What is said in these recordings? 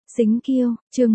Xính Kiêu, chương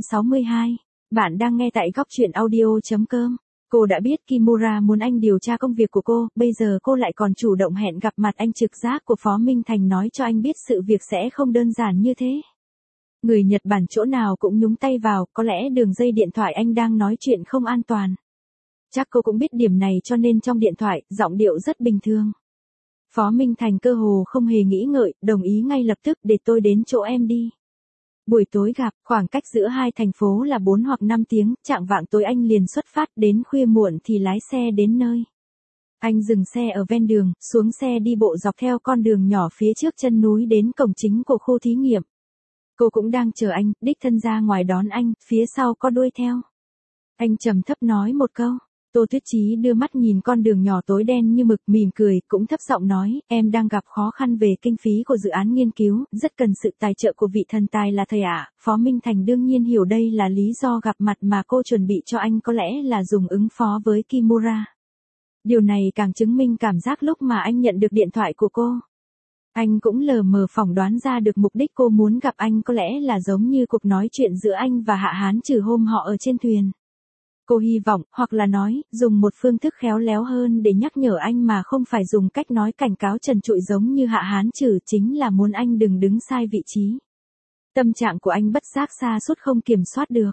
162. Bạn đang nghe tại góc truyện audio.com. Cô đã biết Kimura muốn anh điều tra công việc của cô, bây giờ cô lại còn chủ động hẹn gặp mặt anh, trực giác của Phó Minh Thành nói cho anh biết sự việc sẽ không đơn giản như thế. Người Nhật Bản chỗ nào cũng nhúng tay vào, có lẽ đường dây điện thoại anh đang nói chuyện không an toàn. Chắc cô cũng biết điểm này cho nên trong điện thoại, giọng điệu rất bình thường. Phó Minh Thành cơ hồ không hề nghĩ ngợi, đồng ý ngay lập tức, để tôi đến chỗ em đi. Buổi tối gặp, khoảng cách giữa hai thành phố là 4 hoặc 5 tiếng, chạng vạng tối anh liền xuất phát, đến khuya muộn thì lái xe đến nơi. Anh dừng xe ở ven đường, xuống xe đi bộ dọc theo con đường nhỏ phía trước chân núi đến cổng chính của khu thí nghiệm. Cô cũng đang chờ anh, đích thân ra ngoài đón anh, phía sau có đuôi theo. Anh trầm thấp nói một câu. Tô Tuyết Chí đưa mắt nhìn con đường nhỏ tối đen như mực, mỉm cười, cũng thấp giọng nói, em đang gặp khó khăn về kinh phí của dự án nghiên cứu, rất cần sự tài trợ của vị thần tài là thầy ạ. Phó Minh Thành đương nhiên hiểu đây là lý do gặp mặt mà cô chuẩn bị cho anh, có lẽ là dùng ứng phó với Kimura. Điều này càng chứng minh cảm giác lúc mà anh nhận được điện thoại của cô. Anh cũng lờ mờ phỏng đoán ra được mục đích cô muốn gặp anh có lẽ là giống như cuộc nói chuyện giữa anh và Hạ Hán Trừ hôm họ ở trên thuyền. Cô hy vọng, hoặc là nói, dùng một phương thức khéo léo hơn để nhắc nhở anh mà không phải dùng cách nói cảnh cáo trần trụi giống như Hạ Hán Trừ, chính là muốn anh đừng đứng sai vị trí. Tâm trạng của anh bất giác sa sút không kiểm soát được.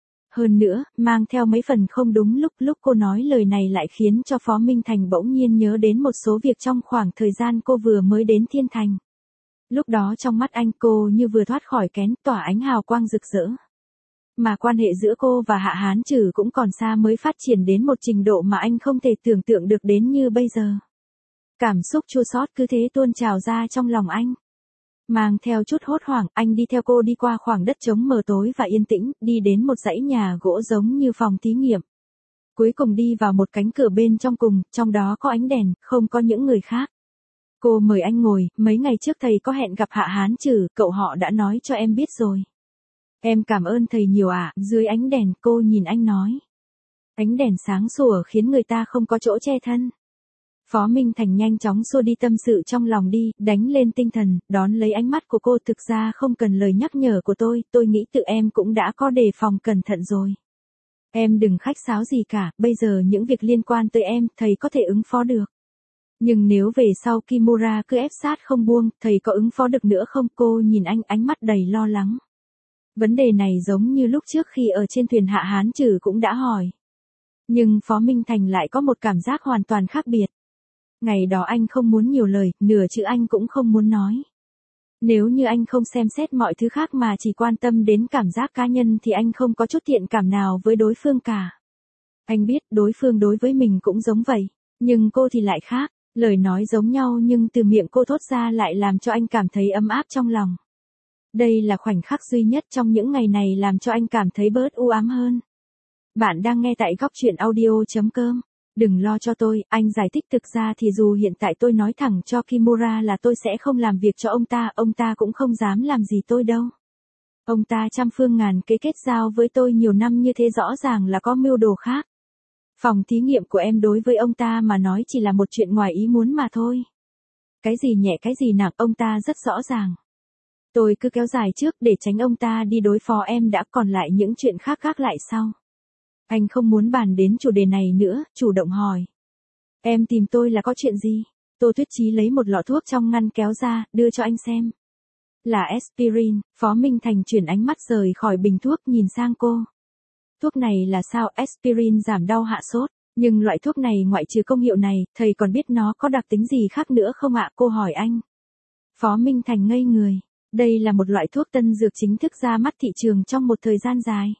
Hơn nữa, mang theo mấy phần không đúng lúc cô nói lời này lại khiến cho Phó Minh Thành bỗng nhiên nhớ đến một số việc trong khoảng thời gian cô vừa mới đến Thiên Thành. Lúc đó trong mắt anh cô như vừa thoát khỏi kén, tỏa ánh hào quang rực rỡ. Mà quan hệ giữa cô và Hạ Hán Trừ cũng còn xa mới phát triển đến một trình độ mà anh không thể tưởng tượng được đến như bây giờ. Cảm xúc chua xót cứ thế tuôn trào ra trong lòng anh. Mang theo chút hốt hoảng, anh đi theo cô đi qua khoảng đất trống mờ tối và yên tĩnh, đi đến một dãy nhà gỗ giống như phòng thí nghiệm. Cuối cùng đi vào một cánh cửa bên trong cùng, trong đó có ánh đèn, không có những người khác. Cô mời anh ngồi, mấy ngày trước thầy có hẹn gặp Hạ Hán Trừ, cậu họ đã nói cho em biết rồi. Em cảm ơn thầy nhiều ạ. Dưới ánh đèn cô nhìn anh nói. Ánh đèn sáng sủa khiến người ta không có chỗ che thân. Phó Minh Thành nhanh chóng xua đi tâm sự trong lòng đi, đánh lên tinh thần, đón lấy ánh mắt của cô. Thực ra không cần lời nhắc nhở của tôi nghĩ tự em cũng đã có đề phòng cẩn thận rồi. Em đừng khách sáo gì cả, bây giờ những việc liên quan tới em, thầy có thể ứng phó được. Nhưng nếu về sau Kimura cứ ép sát không buông, thầy có ứng phó được nữa không? Cô nhìn anh, ánh mắt đầy lo lắng. Vấn đề này giống như lúc trước khi ở trên thuyền Hạ Hán Trừ cũng đã hỏi. Nhưng Phó Minh Thành lại có một cảm giác hoàn toàn khác biệt. Ngày đó anh không muốn nhiều lời, nửa chữ anh cũng không muốn nói. Nếu như anh không xem xét mọi thứ khác mà chỉ quan tâm đến cảm giác cá nhân thì anh không có chút thiện cảm nào với đối phương cả. Anh biết đối phương đối với mình cũng giống vậy, nhưng cô thì lại khác. Lời nói giống nhau nhưng từ miệng cô thốt ra lại làm cho anh cảm thấy ấm áp trong lòng. Đây là khoảnh khắc duy nhất trong những ngày này làm cho anh cảm thấy bớt u ám hơn. Bạn đang nghe tại góc truyện audio.com. Đừng lo cho tôi, anh giải thích, thực ra thì dù hiện tại tôi nói thẳng cho Kimura là tôi sẽ không làm việc cho ông ta cũng không dám làm gì tôi đâu. Ông ta trăm phương ngàn kế kết giao với tôi nhiều năm như thế, rõ ràng là có mưu đồ khác. Phòng thí nghiệm của em đối với ông ta mà nói chỉ là một chuyện ngoài ý muốn mà thôi. Cái gì nhẹ cái gì nặng ông ta rất rõ ràng. Tôi cứ kéo dài trước để tránh ông ta đi đối phó em đã, còn lại những chuyện khác gác lại sau. Anh không muốn bàn đến chủ đề này nữa, chủ động hỏi. Em tìm tôi là có chuyện gì? Tô Tuyết Chí lấy một lọ thuốc trong ngăn kéo ra, đưa cho anh xem. Là aspirin. Phó Minh Thành chuyển ánh mắt rời khỏi bình thuốc, nhìn sang cô. Thuốc này là sao? Aspirin giảm đau hạ sốt. Nhưng loại thuốc này ngoại trừ công hiệu này, thầy còn biết nó có đặc tính gì khác nữa không ạ? Cô hỏi anh. Phó Minh Thành ngây người. Đây là một loại thuốc tân dược chính thức ra mắt thị trường trong một thời gian dài.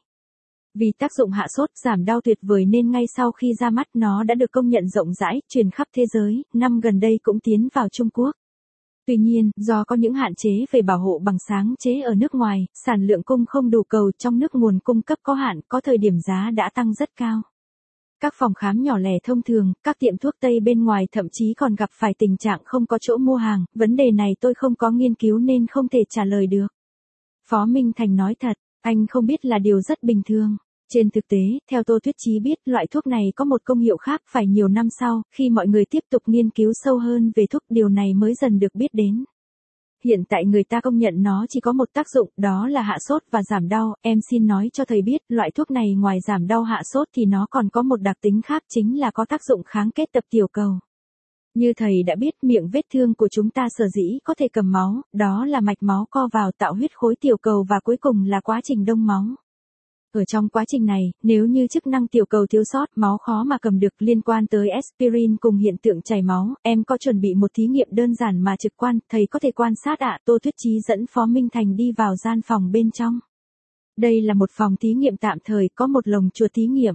Vì tác dụng hạ sốt, giảm đau tuyệt vời nên ngay sau khi ra mắt nó đã được công nhận rộng rãi, truyền khắp thế giới, năm gần đây cũng tiến vào Trung Quốc. Tuy nhiên, do có những hạn chế về bảo hộ bằng sáng chế ở nước ngoài, sản lượng cung không đủ cầu, trong nước nguồn cung cấp có hạn, có thời điểm giá đã tăng rất cao. Các phòng khám nhỏ lẻ thông thường, các tiệm thuốc Tây bên ngoài thậm chí còn gặp phải tình trạng không có chỗ mua hàng, vấn đề này tôi không có nghiên cứu nên không thể trả lời được. Phó Minh Thành nói thật, anh không biết là điều rất bình thường. Trên thực tế, theo Tô Tuyết Chí biết, loại thuốc này có một công hiệu khác, phải nhiều năm sau, khi mọi người tiếp tục nghiên cứu sâu hơn về thuốc, điều này mới dần được biết đến. hiện tại người ta công nhận nó chỉ có một tác dụng, đó là hạ sốt và giảm đau. Em xin nói cho thầy biết, loại thuốc này ngoài giảm đau hạ sốt thì nó còn có một đặc tính khác, chính là có tác dụng kháng kết tập tiểu cầu. Như thầy đã biết, miệng vết thương của chúng ta sở dĩ có thể cầm máu, đó là mạch máu co vào tạo huyết khối tiểu cầu và cuối cùng là quá trình đông máu. Ở trong quá trình này, nếu như chức năng tiểu cầu thiếu sót, máu khó mà cầm được. Liên quan tới aspirin cùng hiện tượng chảy máu, em có chuẩn bị một thí nghiệm đơn giản mà trực quan, thầy có thể quan sát ạ. Tô Tuyết Chí dẫn Phó Minh Thành đi vào gian phòng bên trong. Đây là một phòng thí nghiệm tạm thời, có một lồng chuột thí nghiệm.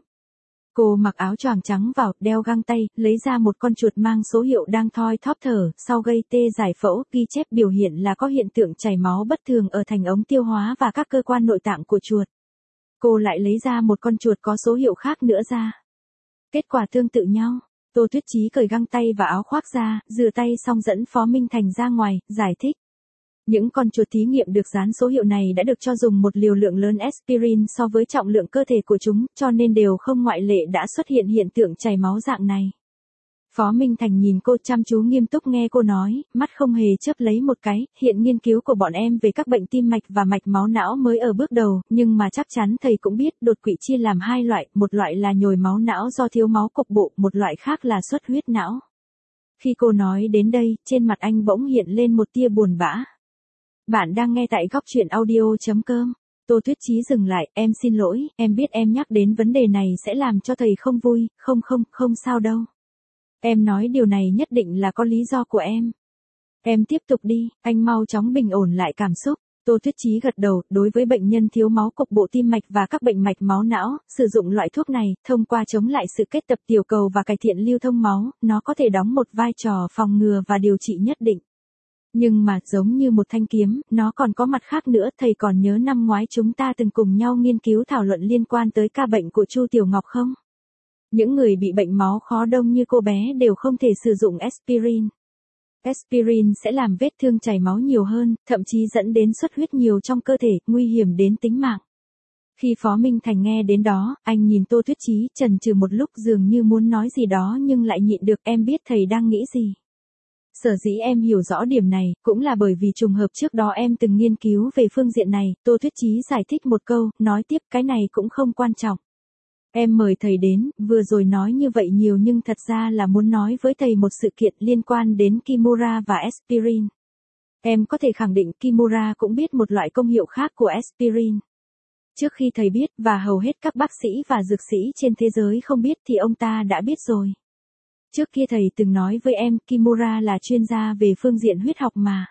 Cô mặc áo choàng trắng vào, đeo găng tay, lấy ra một con chuột mang số hiệu đang thoi thóp thở, sau gây tê giải phẫu, ghi chép biểu hiện là có hiện tượng chảy máu bất thường ở thành ống tiêu hóa và các cơ quan nội tạng của chuột. Cô lại lấy ra một con chuột có số hiệu khác nữa ra. Kết quả tương tự nhau. Tô Tuyết Chí cởi găng tay và áo khoác ra, rửa tay xong dẫn Phó Minh Thành ra ngoài, giải thích. Những con chuột thí nghiệm được dán số hiệu này đã được cho dùng một liều lượng lớn aspirin so với trọng lượng cơ thể của chúng, cho nên đều không ngoại lệ đã xuất hiện hiện tượng chảy máu dạng này. Phó Minh Thành nhìn cô chăm chú nghiêm túc nghe cô nói, mắt không hề chớp lấy một cái. Hiện nghiên cứu của bọn em về các bệnh tim mạch và mạch máu não mới ở bước đầu, nhưng mà chắc chắn thầy cũng biết đột quỵ chia làm hai loại, một loại là nhồi máu não do thiếu máu cục bộ, một loại khác là xuất huyết não. Khi cô nói đến đây, trên mặt anh bỗng hiện lên một tia buồn bã. Bạn đang nghe tại góc truyện audio.com. Tô Tuyết Chí dừng lại, em xin lỗi, em biết em nhắc đến vấn đề này sẽ làm cho thầy không vui, không sao đâu. Em nói điều này nhất định là có lý do của em. Em tiếp tục đi, anh mau chóng bình ổn lại cảm xúc. Tô Tuyết Chí gật đầu, đối với bệnh nhân thiếu máu cục bộ tim mạch và các bệnh mạch máu não, sử dụng loại thuốc này, thông qua chống lại sự kết tập tiểu cầu và cải thiện lưu thông máu, nó có thể đóng một vai trò phòng ngừa và điều trị nhất định. Nhưng mà, giống như một thanh kiếm, nó còn có mặt khác nữa. Thầy còn nhớ năm ngoái chúng ta từng cùng nhau nghiên cứu thảo luận liên quan tới ca bệnh của Chu Tiểu Ngọc không? Những người bị bệnh máu khó đông như cô bé đều không thể sử dụng aspirin. Aspirin sẽ làm vết thương chảy máu nhiều hơn, thậm chí dẫn đến xuất huyết nhiều trong cơ thể, nguy hiểm đến tính mạng. Khi Phó Minh Thành nghe đến đó, anh nhìn Tô Tuyết Chí, chần chừ một lúc dường như muốn nói gì đó nhưng lại nhịn được. Em biết thầy đang nghĩ gì. Sở dĩ em hiểu rõ điểm này, cũng là bởi vì trùng hợp trước đó em từng nghiên cứu về phương diện này. Tô Tuyết Chí giải thích một câu, nói tiếp, cái này cũng không quan trọng. Em mời thầy đến, vừa rồi nói như vậy nhiều nhưng thật ra là muốn nói với thầy một sự kiện liên quan đến Kimura và aspirin. Em có thể khẳng định Kimura cũng biết một loại công hiệu khác của aspirin. Trước khi thầy biết, và hầu hết các bác sĩ và dược sĩ trên thế giới không biết thì ông ta đã biết rồi. Trước kia thầy từng nói với em, Kimura là chuyên gia về phương diện huyết học mà.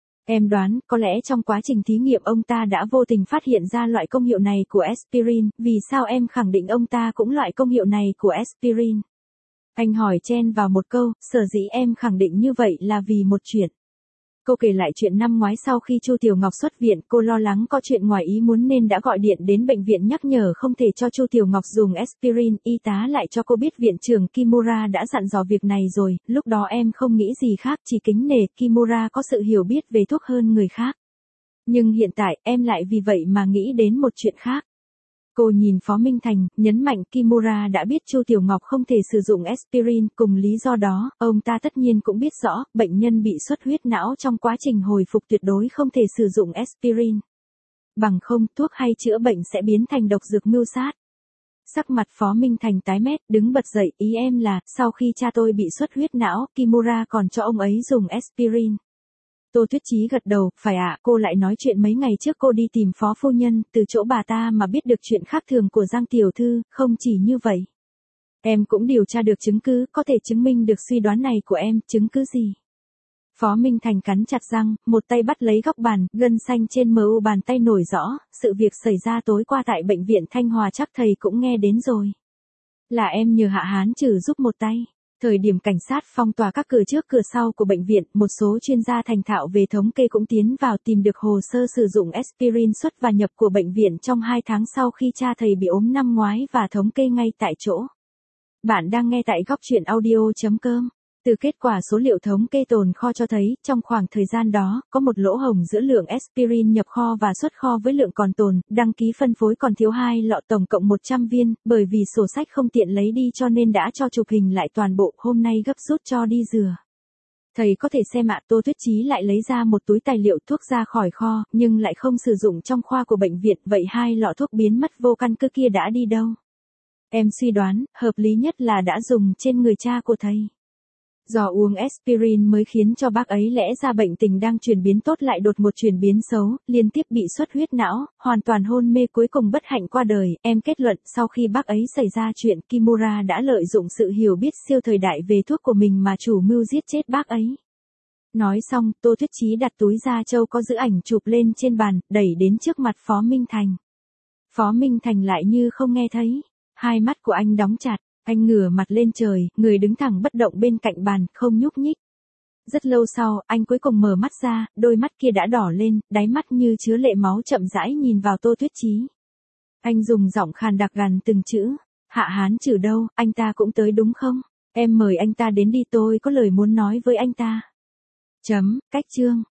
Em đoán, có lẽ trong quá trình thí nghiệm ông ta đã vô tình phát hiện ra loại công hiệu này của aspirin. Vì sao em khẳng định ông ta cũng loại công hiệu này của aspirin? Anh hỏi chen vào một câu, sở dĩ em khẳng định như vậy là vì một chuyện. Cô kể lại chuyện năm ngoái sau khi Chu Tiểu Ngọc xuất viện, cô lo lắng có chuyện ngoài ý muốn nên đã gọi điện đến bệnh viện nhắc nhở không thể cho Chu Tiểu Ngọc dùng aspirin. Y tá lại cho cô biết viện trưởng Kimura đã dặn dò việc này rồi. Lúc đó em không nghĩ gì khác, chỉ kính nể Kimura có sự hiểu biết về thuốc hơn người khác. Nhưng hiện tại em lại vì vậy mà nghĩ đến một chuyện khác. Cô nhìn Phó Minh Thành, nhấn mạnh Kimura đã biết Chu Tiểu Ngọc không thể sử dụng aspirin, cùng lý do đó, ông ta tất nhiên cũng biết rõ, bệnh nhân bị xuất huyết não trong quá trình hồi phục tuyệt đối không thể sử dụng aspirin. Bằng không, thuốc hay chữa bệnh sẽ biến thành độc dược mưu sát. Sắc mặt Phó Minh Thành tái mét, đứng bật dậy, ý em là, sau khi cha tôi bị xuất huyết não, Kimura còn cho ông ấy dùng aspirin. Tô Tuyết Chí gật đầu, phải ạ, cô lại nói chuyện mấy ngày trước cô đi tìm Phó phu nhân, từ chỗ bà ta mà biết được chuyện khác thường của Giang tiểu thư, không chỉ như vậy. Em cũng điều tra được chứng cứ, có thể chứng minh được suy đoán này của em, chứng cứ gì? Phó Minh Thành cắn chặt răng, một tay bắt lấy góc bàn, gân xanh trên mu bàn tay nổi rõ, sự việc xảy ra tối qua tại bệnh viện Thanh Hòa chắc thầy cũng nghe đến rồi. Là em nhờ Hạ Hán Trừ giúp một tay. Thời điểm cảnh sát phong tỏa các cửa trước cửa sau của bệnh viện, một số chuyên gia thành thạo về thống kê cũng tiến vào tìm được hồ sơ sử dụng aspirin xuất và nhập của bệnh viện trong 2 tháng sau khi cha thầy bị ốm năm ngoái và thống kê ngay tại chỗ. Bạn đang nghe tại góc truyện audio.com. Từ kết quả số liệu thống kê tồn kho cho thấy, trong khoảng thời gian đó, có một lỗ hổng giữa lượng aspirin nhập kho và xuất kho với lượng còn tồn, đăng ký phân phối còn thiếu 2 lọ tổng cộng 100 viên, bởi vì sổ sách không tiện lấy đi cho nên đã cho chụp hình lại toàn bộ, hôm nay gấp rút cho đi rửa. Thầy có thể xem ạ. Tô Tuyết Chí lại lấy ra một túi tài liệu thuốc ra khỏi kho, nhưng lại không sử dụng trong khoa của bệnh viện, vậy 2 lọ thuốc biến mất vô căn cứ kia đã đi đâu? Em suy đoán, hợp lý nhất là đã dùng trên người cha của thầy. Do uống aspirin mới khiến cho bác ấy lẽ ra bệnh tình đang chuyển biến tốt lại đột một chuyển biến xấu, liên tiếp bị xuất huyết não, hoàn toàn hôn mê cuối cùng bất hạnh qua đời. Em kết luận sau khi bác ấy xảy ra chuyện Kimura đã lợi dụng sự hiểu biết siêu thời đại về thuốc của mình mà chủ mưu giết chết bác ấy. Nói xong, Tô Tuyết Chí đặt túi da trâu có giữ ảnh chụp lên trên bàn, đẩy đến trước mặt Phó Minh Thành. Phó Minh Thành lại như không nghe thấy. Hai mắt của anh đóng chặt, anh ngửa mặt lên trời, người đứng thẳng bất động bên cạnh bàn, không nhúc nhích. Rất lâu sau, anh cuối cùng mở mắt ra, đôi mắt kia đã đỏ lên, đáy mắt như chứa lệ máu chậm rãi nhìn vào Tô Tuyết Chí. Anh dùng giọng khàn đặc gằn từng chữ, Hạ Hán Trừ đâu, anh ta cũng tới đúng không? Em mời anh ta đến đi, tôi có lời muốn nói với anh ta. Cách chương.